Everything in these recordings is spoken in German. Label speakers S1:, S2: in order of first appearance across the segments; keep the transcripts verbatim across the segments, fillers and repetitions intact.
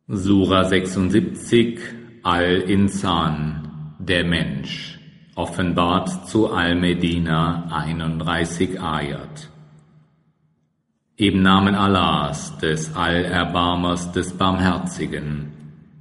S1: Sura sechsundsiebzig Al-Insan, der Mensch, offenbart zu Al-Medina einunddreißig Ayat. Im Namen Allahs, des Allerbarmers, des Barmherzigen.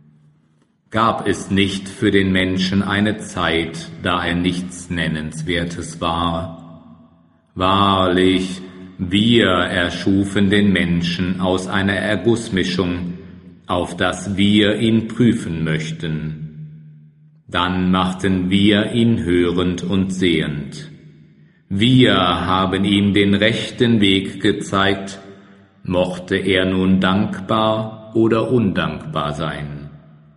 S1: Gab es nicht für den Menschen eine Zeit, da er nichts Nennenswertes war? Wahrlich, wir erschufen den Menschen aus einer Ergussmischung, auf dass wir ihn prüfen möchten. Dann machten wir ihn hörend und sehend. Wir haben ihm den rechten Weg gezeigt, mochte er nun dankbar oder undankbar sein.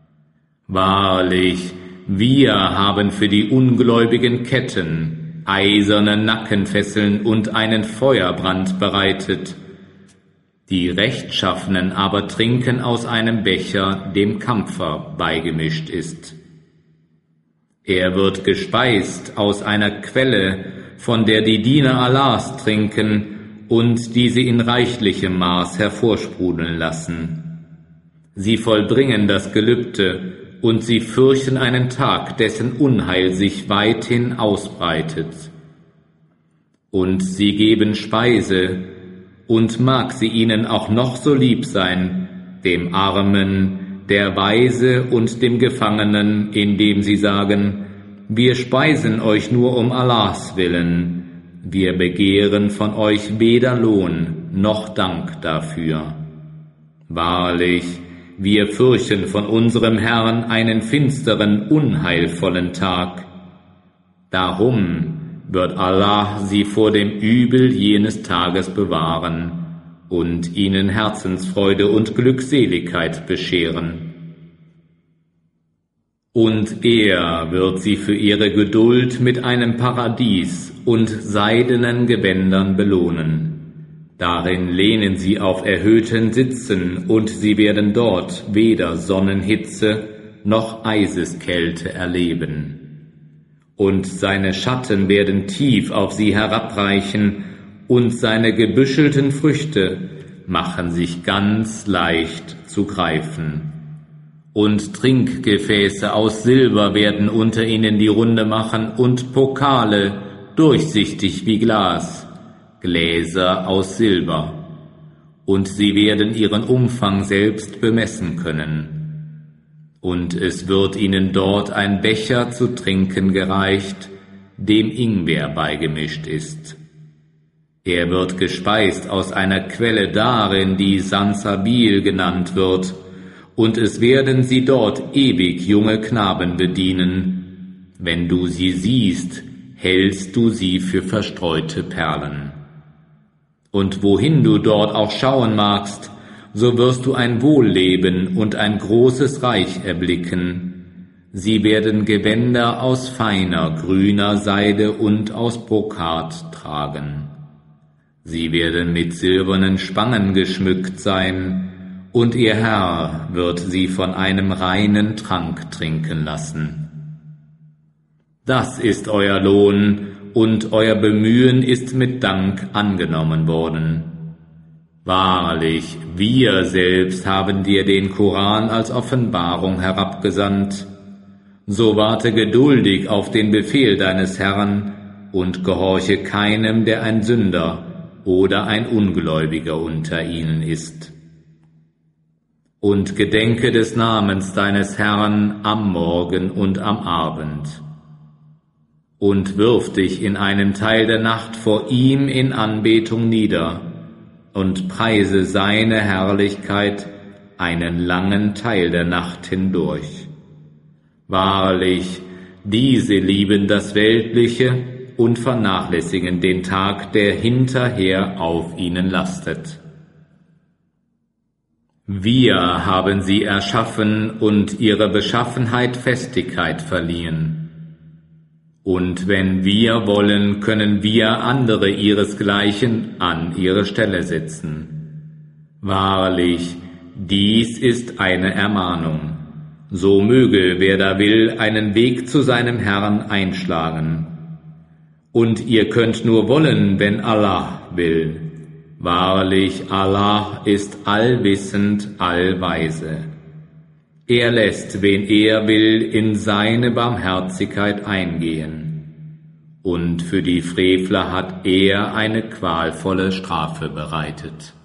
S1: Wahrlich, wir haben für die Ungläubigen Ketten, eiserne Nackenfesseln und einen Feuerbrand bereitet. Die Rechtschaffenen aber trinken aus einem Becher, dem Kampfer beigemischt ist. Er wird gespeist aus einer Quelle, von der die Diener Allahs trinken und die sie in reichlichem Maß hervorsprudeln lassen. Sie vollbringen das Gelübde und sie fürchten einen Tag, dessen Unheil sich weithin ausbreitet. Und sie geben Speise, und mag sie ihnen auch noch so lieb sein, dem Armen, der Waise und dem Gefangenen, indem sie sagen, wir speisen euch nur um Allahs Willen, wir begehren von euch weder Lohn noch Dank dafür. Wahrlich, wir fürchten von unserem Herrn einen finsteren, unheilvollen Tag. Darum wird Allah sie vor dem Übel jenes Tages bewahren und ihnen Herzensfreude und Glückseligkeit bescheren. Und er wird sie für ihre Geduld mit einem Paradies und seidenen Gewändern belohnen. Darin lehnen sie auf erhöhten Sitzen, und sie werden dort weder Sonnenhitze noch Eiseskälte erleben. Und seine Schatten werden tief auf sie herabreichen, und seine gebüschelten Früchte machen sich ganz leicht zu greifen. Und Trinkgefäße aus Silber werden unter ihnen die Runde machen, und Pokale, durchsichtig wie Glas, Gläser aus Silber. Und sie werden ihren Umfang selbst bemessen können. Und es wird ihnen dort ein Becher zu trinken gereicht, dem Ingwer beigemischt ist. Er wird gespeist aus einer Quelle darin, die Sansabil genannt wird, und es werden sie dort ewig junge Knaben bedienen. Wenn du sie siehst, hältst du sie für verstreute Perlen. Und wohin du dort auch schauen magst, so wirst du ein Wohlleben und ein großes Reich erblicken. Sie werden Gewänder aus feiner, grüner Seide und aus Brokat tragen. Sie werden mit silbernen Spangen geschmückt sein, und ihr Herr wird sie von einem reinen Trank trinken lassen. Das ist euer Lohn, und euer Bemühen ist mit Dank angenommen worden. Wahrlich, wir selbst haben dir den Koran als Offenbarung herabgesandt. So warte geduldig auf den Befehl deines Herrn und gehorche keinem, der ein Sünder oder ein Ungläubiger unter ihnen ist. Und gedenke des Namens deines Herrn am Morgen und am Abend. Und wirf dich in einen Teil der Nacht vor ihm in Anbetung nieder, und preise seine Herrlichkeit einen langen Teil der Nacht hindurch. Wahrlich, diese lieben das Weltliche und vernachlässigen den Tag, der hinterher auf ihnen lastet. Wir haben sie erschaffen und ihrer Beschaffenheit Festigkeit verliehen. Und wenn wir wollen, können wir andere ihresgleichen an ihre Stelle setzen. Wahrlich, dies ist eine Ermahnung. So möge, wer da will, einen Weg zu seinem Herrn einschlagen. Und ihr könnt nur wollen, wenn Allah will. Wahrlich, Allah ist allwissend, allweise. Er lässt, wen er will, in seine Barmherzigkeit eingehen, und für die Frevler hat er eine qualvolle Strafe bereitet.